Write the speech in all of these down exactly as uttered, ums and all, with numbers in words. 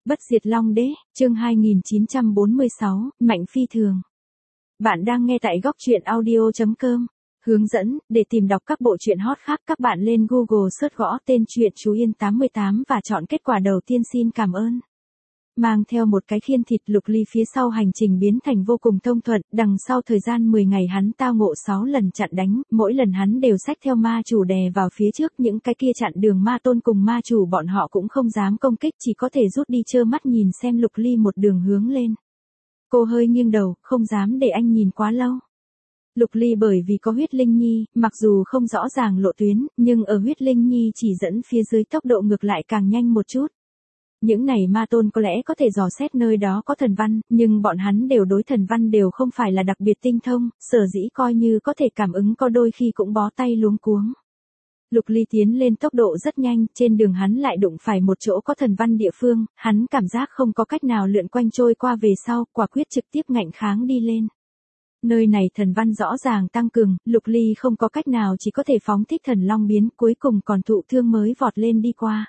Bất diệt Long Đế, chương hai nghìn chín trăm bốn mươi sáu, Mạnh phi thường. Bạn đang nghe tại góc truyện audio chấm com. Hướng dẫn, để tìm đọc các bộ truyện hot khác các bạn lên Google search gõ tên truyện Chú Yên tám mươi tám và chọn kết quả đầu tiên. Xin cảm ơn. Mang theo một cái khiên thịt, Lục Ly phía sau hành trình biến thành vô cùng thông thuận, đằng sau thời gian mười ngày hắn tao ngộ sáu lần chặn đánh, mỗi lần hắn đều xách theo ma chủ đè vào phía trước, những cái kia chặn đường ma tôn cùng ma chủ bọn họ cũng không dám công kích, chỉ có thể rút đi trơ mắt nhìn xem Lục Ly một đường hướng lên. Cô hơi nghiêng đầu, không dám để anh nhìn quá lâu. Lục Ly bởi vì có huyết linh nhi, mặc dù không rõ ràng lộ tuyến, nhưng ở huyết linh nhi chỉ dẫn phía dưới tốc độ ngược lại càng nhanh một chút. Những này ma tôn có lẽ có thể dò xét nơi đó có thần văn, nhưng bọn hắn đều đối thần văn đều không phải là đặc biệt tinh thông, sở dĩ coi như có thể cảm ứng có đôi khi cũng bó tay luống cuống. Lục Ly tiến lên tốc độ rất nhanh, trên đường hắn lại đụng phải một chỗ có thần văn địa phương, hắn cảm giác không có cách nào lượn quanh trôi qua về sau, quả quyết trực tiếp ngạnh kháng đi lên. Nơi này thần văn rõ ràng tăng cường, Lục Ly không có cách nào chỉ có thể phóng thích thần long biến, cuối cùng còn thụ thương mới vọt lên đi qua.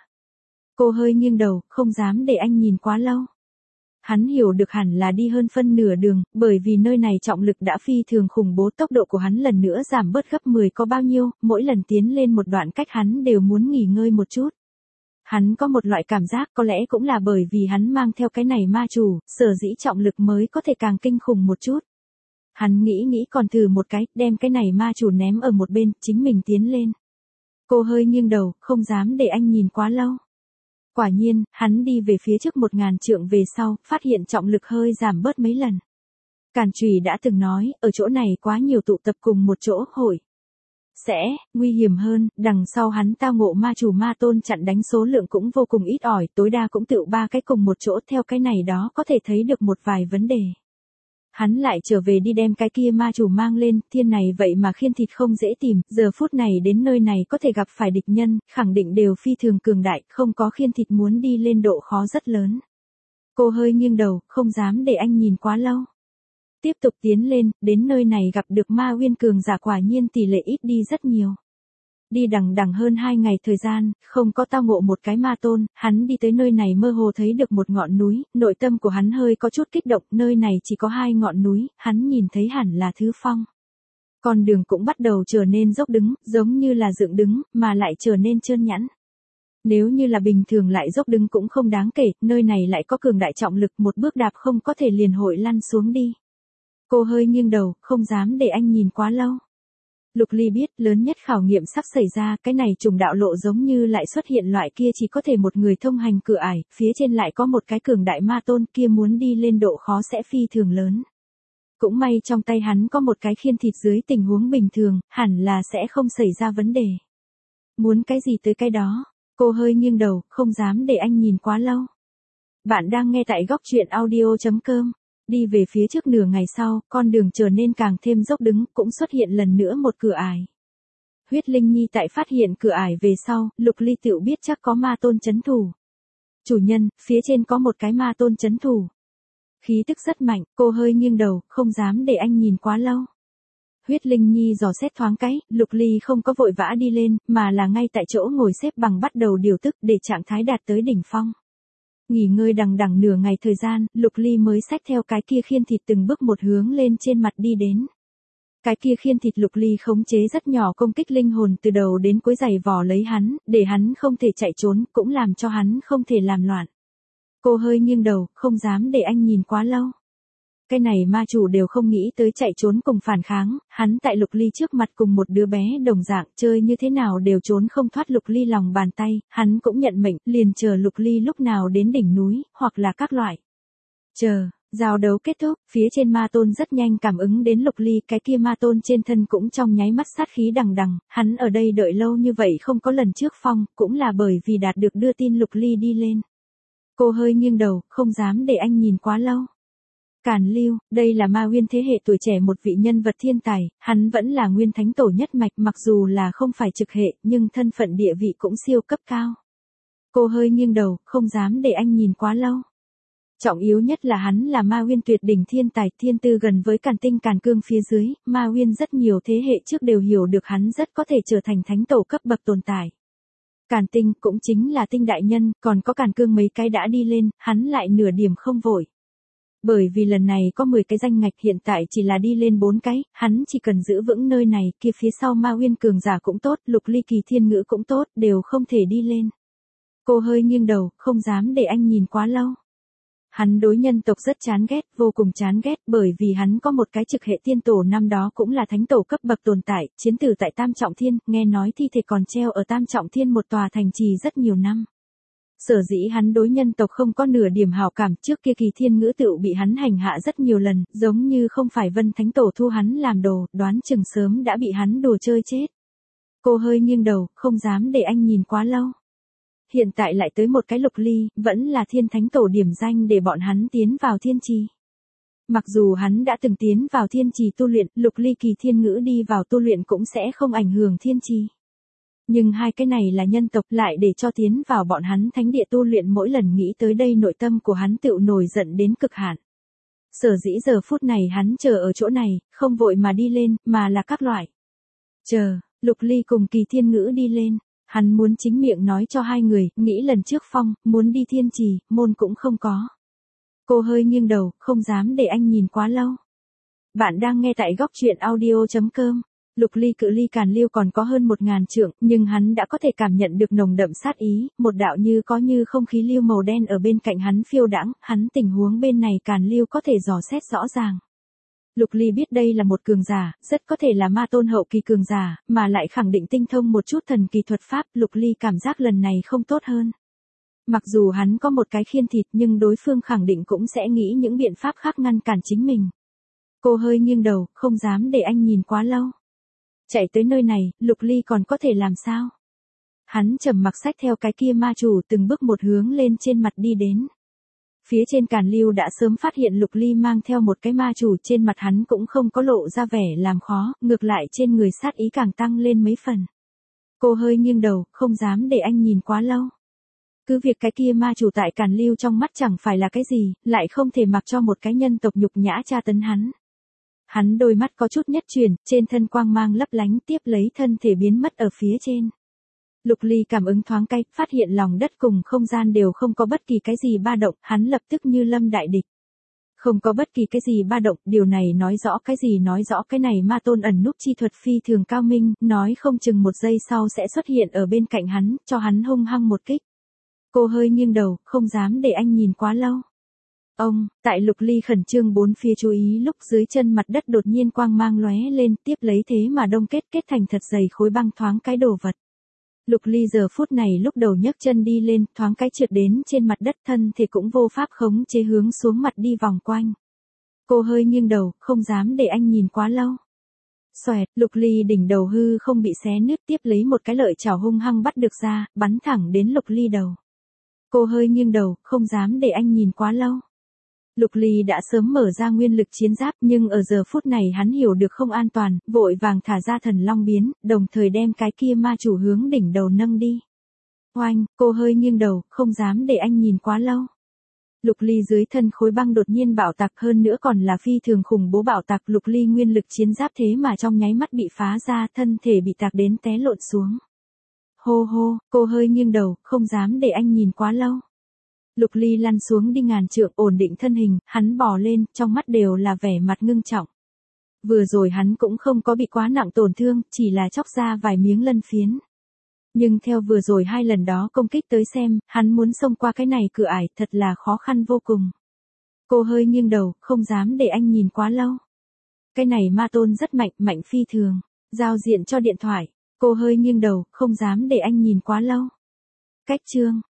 Cô hơi nghiêng đầu, không dám để anh nhìn quá lâu. Hắn hiểu được hẳn là đi hơn phân nửa đường, bởi vì nơi này trọng lực đã phi thường khủng bố, tốc độ của hắn lần nữa giảm bớt gấp mười có bao nhiêu, mỗi lần tiến lên một đoạn cách hắn đều muốn nghỉ ngơi một chút. Hắn có một loại cảm giác có lẽ cũng là bởi vì hắn mang theo cái này ma chủ, sở dĩ trọng lực mới có thể càng kinh khủng một chút. Hắn nghĩ nghĩ còn thử một cái, đem cái này ma chủ ném ở một bên, chính mình tiến lên. Cô hơi nghiêng đầu, không dám để anh nhìn quá lâu. Quả nhiên, hắn đi về phía trước một ngàn trượng về sau, phát hiện trọng lực hơi giảm bớt mấy lần. Càn Trùy đã từng nói, ở chỗ này quá nhiều tụ tập cùng một chỗ hội sẽ nguy hiểm hơn, đằng sau hắn tao ngộ ma chủ ma tôn chặn đánh số lượng cũng vô cùng ít ỏi, tối đa cũng tựu ba cái cùng một chỗ, theo cái này đó có thể thấy được một vài vấn đề. Hắn lại trở về đi đem cái kia ma chủ mang lên, thiên này vậy mà khiên thịt không dễ tìm, giờ phút này đến nơi này có thể gặp phải địch nhân, khẳng định đều phi thường cường đại, không có khiên thịt muốn đi lên độ khó rất lớn. Cô hơi nghiêng đầu, không dám để anh nhìn quá lâu. Tiếp tục tiến lên, đến nơi này gặp được ma uyên cường giả, quả nhiên tỷ lệ ít đi rất nhiều. Đi đằng đằng hơn hai ngày thời gian, không có tao ngộ một cái ma tôn, hắn đi tới nơi này mơ hồ thấy được một ngọn núi, nội tâm của hắn hơi có chút kích động, nơi này chỉ có hai ngọn núi, hắn nhìn thấy hẳn là thứ phong. Con đường cũng bắt đầu trở nên dốc đứng, giống như là dựng đứng, mà lại trở nên trơn nhẵn. Nếu như là bình thường lại dốc đứng cũng không đáng kể, nơi này lại có cường đại trọng lực, một bước đạp không có thể liền hội lăn xuống đi. Cô hơi nghiêng đầu, không dám để anh nhìn quá lâu. Lục Ly biết, lớn nhất khảo nghiệm sắp xảy ra, cái này trùng đạo lộ giống như lại xuất hiện loại kia chỉ có thể một người thông hành cửa ải, phía trên lại có một cái cường đại ma tôn, kia muốn đi lên độ khó sẽ phi thường lớn. Cũng may trong tay hắn có một cái khiên thịt, dưới tình huống bình thường, hẳn là sẽ không xảy ra vấn đề. Muốn cái gì tới cái đó, cô hơi nghiêng đầu, không dám để anh nhìn quá lâu. Bạn đang nghe tại góc truyện audio chấm com. Đi về phía trước nửa ngày sau, con đường trở nên càng thêm dốc đứng, cũng xuất hiện lần nữa một cửa ải. Huyết Linh Nhi tại phát hiện cửa ải về sau, Lục Ly tựu biết chắc có ma tôn chấn thủ. Chủ nhân, phía trên có một cái ma tôn chấn thủ. Khí tức rất mạnh, cô hơi nghiêng đầu, không dám để anh nhìn quá lâu. Huyết Linh Nhi dò xét thoáng cái, Lục Ly không có vội vã đi lên, mà là ngay tại chỗ ngồi xếp bằng bắt đầu điều tức để trạng thái đạt tới đỉnh phong. Nghỉ ngơi đằng đằng nửa ngày thời gian, Lục Ly mới xách theo cái kia khiên thịt từng bước một hướng lên trên mặt đi đến. Cái kia khiên thịt Lục Ly khống chế rất nhỏ, công kích linh hồn từ đầu đến cuối giày vò lấy hắn, để hắn không thể chạy trốn, cũng làm cho hắn không thể làm loạn. Cô hơi nghiêng đầu, không dám để anh nhìn quá lâu. Cái này ma chủ đều không nghĩ tới chạy trốn cùng phản kháng, hắn tại Lục Ly trước mặt cùng một đứa bé đồng dạng, chơi như thế nào đều trốn không thoát Lục Ly lòng bàn tay, hắn cũng nhận mệnh, liền chờ Lục Ly lúc nào đến đỉnh núi, hoặc là các loại. Chờ, giao đấu kết thúc, phía trên ma tôn rất nhanh cảm ứng đến Lục Ly, cái kia ma tôn trên thân cũng trong nháy mắt sát khí đằng đằng, hắn ở đây đợi lâu như vậy không có lần trước phong, cũng là bởi vì đạt được đưa tin Lục Ly đi lên. Cô hơi nghiêng đầu, không dám để anh nhìn quá lâu. Càn Lưu, đây là ma uyên thế hệ tuổi trẻ một vị nhân vật thiên tài, hắn vẫn là nguyên thánh tổ nhất mạch, mặc dù là không phải trực hệ, nhưng thân phận địa vị cũng siêu cấp cao. Cô hơi nghiêng đầu, không dám để anh nhìn quá lâu. Trọng yếu nhất là hắn là ma uyên tuyệt đỉnh thiên tài, thiên tư gần với Càn Tinh Càn Cương phía dưới, ma uyên rất nhiều thế hệ trước đều hiểu được hắn rất có thể trở thành thánh tổ cấp bậc tồn tại. Càn Tinh cũng chính là Tinh đại nhân, còn có Càn Cương mấy cái đã đi lên, hắn lại nửa điểm không vội. Bởi vì lần này có mười cái danh ngạch, hiện tại chỉ là đi lên bốn cái, hắn chỉ cần giữ vững nơi này, kia phía sau Ma Uyên cường giả cũng tốt, Lục Ly Kỳ Thiên Ngữ cũng tốt, đều không thể đi lên. Cô hơi nghiêng đầu, không dám để anh nhìn quá lâu. Hắn đối nhân tộc rất chán ghét, vô cùng chán ghét, bởi vì hắn có một cái trực hệ tiên tổ năm đó cũng là thánh tổ cấp bậc tồn tại, chiến tử tại Tam Trọng Thiên, nghe nói thi thể còn treo ở Tam Trọng Thiên một tòa thành trì rất nhiều năm. Sở dĩ hắn đối nhân tộc không có nửa điểm hảo cảm, trước kia Kỳ Thiên Ngữ tựu bị hắn hành hạ rất nhiều lần, giống như không phải Vân Thánh Tổ thu hắn làm đồ, đoán chừng sớm đã bị hắn đùa chơi chết. Cô hơi nghiêng đầu, không dám để anh nhìn quá lâu. Hiện tại lại tới một cái Lục Ly, vẫn là Thiên Thánh Tổ điểm danh để bọn hắn tiến vào thiên trì. Mặc dù hắn đã từng tiến vào thiên trì tu luyện, Lục Ly Kỳ Thiên Ngữ đi vào tu luyện cũng sẽ không ảnh hưởng thiên trì. Nhưng hai cái này là nhân tộc, lại để cho tiến vào bọn hắn thánh địa tu luyện, mỗi lần nghĩ tới đây nội tâm của hắn tựu nổi giận đến cực hạn. Sở dĩ giờ phút này hắn chờ ở chỗ này, không vội mà đi lên, mà là các loại. Chờ, Lục Ly cùng Kỳ Thiên Ngữ đi lên, hắn muốn chính miệng nói cho hai người, nghĩ lần trước phong, muốn đi thiên trì, môn cũng không có. Cô hơi nghiêng đầu, không dám để anh nhìn quá lâu. Bạn đang nghe tại góc truyện audio chấm com. Lục Ly cự ly Càn Liêu còn có hơn một ngàn trượng, nhưng hắn đã có thể cảm nhận được nồng đậm sát ý, một đạo như có như không khí lưu màu đen ở bên cạnh hắn phiêu đãng, hắn tình huống bên này Càn Liêu có thể dò xét rõ ràng. Lục Ly biết đây là một cường giả, rất có thể là ma tôn hậu kỳ cường giả, mà lại khẳng định tinh thông một chút thần kỳ thuật pháp, Lục Ly cảm giác lần này không tốt hơn. Mặc dù hắn có một cái khiên thịt nhưng đối phương khẳng định cũng sẽ nghĩ những biện pháp khác ngăn cản chính mình. Cô hơi nghiêng đầu, không dám để anh nhìn quá lâu. Chạy tới nơi này, Lục Ly còn có thể làm sao? Hắn trầm mặc xách theo cái kia ma chủ từng bước một hướng lên trên mặt đi đến. Phía trên Càn Liêu đã sớm phát hiện Lục Ly mang theo một cái ma chủ, trên mặt hắn cũng không có lộ ra vẻ làm khó, ngược lại trên người sát ý càng tăng lên mấy phần. Cô hơi nghiêng đầu, không dám để anh nhìn quá lâu. Cứ việc cái kia ma chủ tại Càn Liêu trong mắt chẳng phải là cái gì, lại không thể mặc cho một cái nhân tộc nhục nhã tra tấn hắn. Hắn đôi mắt có chút nhất chuyển, trên thân quang mang lấp lánh, tiếp lấy thân thể biến mất ở phía trên. Lục Ly cảm ứng thoáng cái, phát hiện lòng đất cùng không gian đều không có bất kỳ cái gì ba động, hắn lập tức như lâm đại địch. Không có bất kỳ cái gì ba động, điều này nói rõ cái gì, nói rõ cái này ma tôn ẩn núp chi thuật phi thường cao minh, nói không chừng một giây sau sẽ xuất hiện ở bên cạnh hắn, cho hắn hung hăng một kích. Cô hơi nghiêng đầu, không dám để anh nhìn quá lâu. Ông, tại Lục Ly khẩn trương bốn phía chú ý lúc dưới chân mặt đất đột nhiên quang mang lóe lên, tiếp lấy thế mà đông kết kết thành thật dày khối băng thoáng cái đồ vật. Lục Ly giờ phút này lúc đầu nhấc chân đi lên, thoáng cái trượt đến trên mặt đất, thân thì cũng vô pháp khống chế hướng xuống mặt đi vòng quanh. Cô hơi nghiêng đầu, không dám để anh nhìn quá lâu. Xoẹt, Lục Ly đỉnh đầu hư không bị xé nứt, tiếp lấy một cái lợi chảo hung hăng bắt được ra, bắn thẳng đến Lục Ly đầu. Cô hơi nghiêng đầu, không dám để anh nhìn quá lâu. Lục Ly đã sớm mở ra nguyên lực chiến giáp, nhưng ở giờ phút này hắn hiểu được không an toàn, vội vàng thả ra thần long biến, đồng thời đem cái kia ma chủ hướng đỉnh đầu nâng đi. Oanh, cô hơi nghiêng đầu, không dám để anh nhìn quá lâu. Lục Ly dưới thân khối băng đột nhiên bạo tạc, hơn nữa còn là phi thường khủng bố bạo tạc, Lục Ly nguyên lực chiến giáp thế mà trong nháy mắt bị phá ra, thân thể bị tạc đến té lộn xuống. Hô hô, cô hơi nghiêng đầu, không dám để anh nhìn quá lâu. Lục Ly lăn xuống đi ngàn trượng, ổn định thân hình, hắn bò lên, trong mắt đều là vẻ mặt ngưng trọng. Vừa rồi hắn cũng không có bị quá nặng tổn thương, chỉ là chóc ra vài miếng lân phiến. Nhưng theo vừa rồi hai lần đó công kích tới xem, hắn muốn xông qua cái này cửa ải thật là khó khăn vô cùng. Cô hơi nghiêng đầu, không dám để anh nhìn quá lâu. Cái này ma tôn rất mạnh, mạnh phi thường. Giao diện cho điện thoại. Cô hơi nghiêng đầu, không dám để anh nhìn quá lâu. Cách chương.